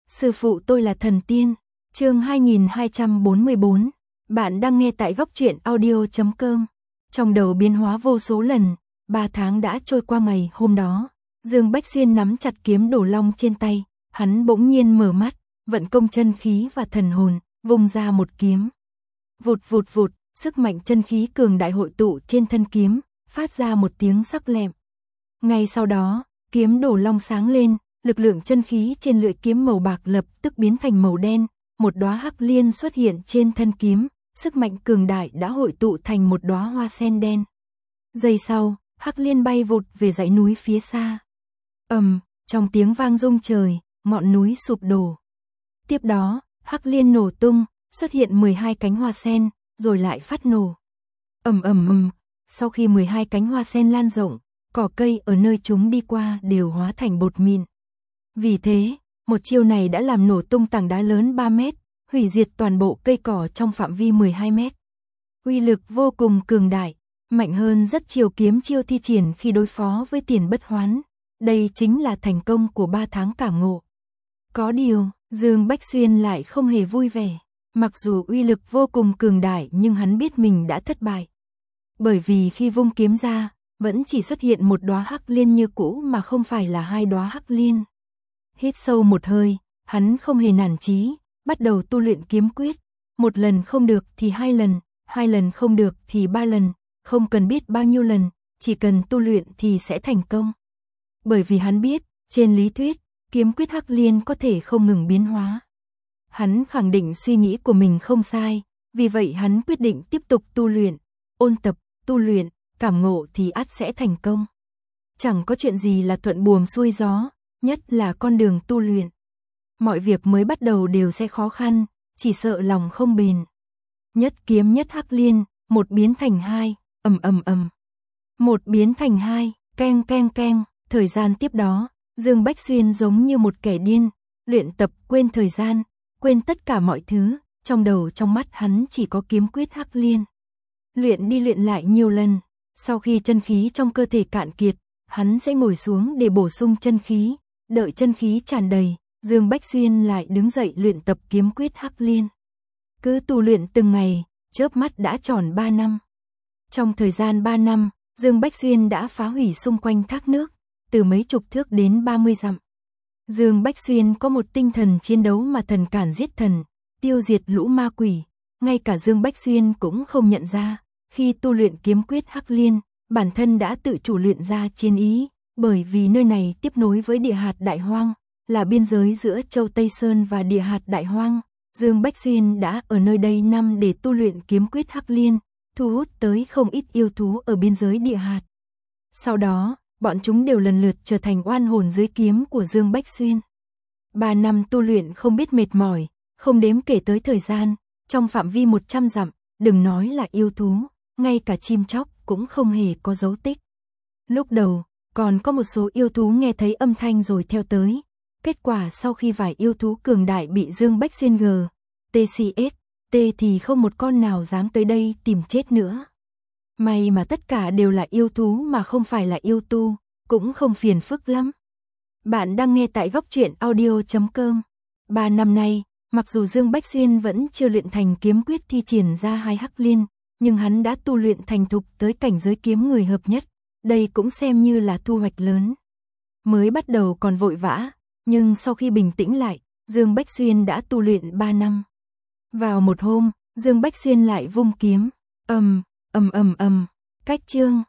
Sư phụ tôi là thần tiên. Chương 2244. Bạn đang nghe tại góc truyện audio.com. Trong đầu biến hóa vô số lần, 3 tháng đã trôi qua ngày hôm đó. Dương Bách Xuyên nắm chặt kiếm đổ long trên tay, hắn bỗng nhiên mở mắt, vận công chân khí và thần hồn, vung ra một kiếm. Vụt vụt vụt, sức mạnh chân khí cường đại hội tụ trên thân kiếm, phát ra một tiếng sắc lẹm. Ngay sau đó, kiếm đổ long sáng lên, lực lượng chân khí trên lưỡi kiếm màu bạc lập tức biến thành màu đen, một đóa hắc liên xuất hiện trên thân kiếm, sức mạnh cường đại đã hội tụ thành một đóa hoa sen đen. Giây sau, hắc liên bay vụt về dãy núi phía xa. Trong tiếng vang rung trời, ngọn núi sụp đổ. Tiếp đó, hắc liên nổ tung, xuất hiện 12 cánh hoa sen, rồi lại phát nổ. Sau khi 12 cánh hoa sen lan rộng, cỏ cây ở nơi chúng đi qua đều hóa thành bột mịn. Vì thế, một chiêu này đã làm nổ tung tảng đá lớn 3 mét, hủy diệt toàn bộ cây cỏ trong phạm vi 12 mét. Uy lực vô cùng cường đại, mạnh hơn rất nhiều kiếm chiêu thi triển khi đối phó với Tiền Bất Hoán. Đây chính là thành công của 3 tháng cảm ngộ. Có điều, Dương Bách Xuyên lại không hề vui vẻ. Mặc dù uy lực vô cùng cường đại nhưng hắn biết mình đã thất bại. Bởi vì khi vung kiếm ra, vẫn chỉ xuất hiện một đóa hắc liên như cũ mà không phải là 2 đóa hắc liên. Hít sâu một hơi, hắn không hề nản chí, bắt đầu tu luyện kiếm quyết. Một lần không được thì 2 lần, 2 lần không được thì 3 lần, không cần biết bao nhiêu lần, chỉ cần tu luyện thì sẽ thành công. Bởi vì hắn biết, trên lý thuyết, kiếm quyết hắc liên có thể không ngừng biến hóa. Hắn khẳng định suy nghĩ của mình không sai, vì vậy hắn quyết định tiếp tục tu luyện, ôn tập, tu luyện, cảm ngộ thì ắt sẽ thành công. Chẳng có chuyện gì là thuận buồm xuôi gió, nhất là con đường tu luyện. Mọi việc mới bắt đầu đều sẽ khó khăn, chỉ sợ lòng không bền. Nhất kiếm nhất hắc liên, một biến thành 2, một biến thành 2, keng keng keng. Thời gian tiếp đó, Dương Bách Xuyên giống như một kẻ điên, luyện tập quên thời gian, quên tất cả mọi thứ, trong đầu trong mắt hắn chỉ có kiếm quyết hắc liên. Luyện đi luyện lại nhiều lần, sau khi chân khí trong cơ thể cạn kiệt, hắn sẽ ngồi xuống để bổ sung chân khí, đợi chân khí tràn đầy, Dương Bách Xuyên lại đứng dậy luyện tập kiếm quyết hắc liên. Cứ tu luyện từng ngày, chớp mắt đã tròn 3 năm. Trong thời gian 3 năm, Dương Bách Xuyên đã phá hủy xung quanh thác nước, từ mấy chục thước đến 30 dặm. Dương Bách Xuyên có một tinh thần chiến đấu mà thần cản giết thần, tiêu diệt lũ ma quỷ. Ngay cả Dương Bách Xuyên cũng không nhận ra, khi tu luyện kiếm quyết hắc liên, bản thân đã tự chủ luyện ra chiến ý, bởi vì nơi này tiếp nối với địa hạt Đại Hoang, là biên giới giữa Châu Tây Sơn và địa hạt Đại Hoang. Dương Bách Xuyên đã ở nơi đây năm để tu luyện kiếm quyết hắc liên, thu hút tới không ít yêu thú ở biên giới địa hạt. Sau đó, bọn chúng đều lần lượt trở thành oan hồn dưới kiếm của Dương Bách Xuyên. 3 năm tu luyện không biết mệt mỏi, không đếm kể tới thời gian, trong phạm vi 100 dặm, đừng nói là yêu thú, ngay cả chim chóc cũng không hề có dấu tích. Lúc đầu, còn có một số yêu thú nghe thấy âm thanh rồi theo tới. Kết quả sau khi vài yêu thú cường đại bị Dương Bách Xuyên TCS thì không một con nào dám tới đây tìm chết nữa. May mà tất cả đều là yêu thú mà không phải là yêu tu, cũng không phiền phức lắm. Bạn đang nghe tại góc truyện audio.com. 3 năm nay, mặc dù Dương Bách Xuyên vẫn chưa luyện thành kiếm quyết thi triển ra 2 hắc liên, nhưng hắn đã tu luyện thành thục tới cảnh giới kiếm người hợp nhất. Đây cũng xem như là thu hoạch lớn. Mới bắt đầu còn vội vã, nhưng sau khi bình tĩnh lại, Dương Bách Xuyên đã tu luyện 3 năm. Vào một hôm, Dương Bách Xuyên lại vung kiếm, cách chương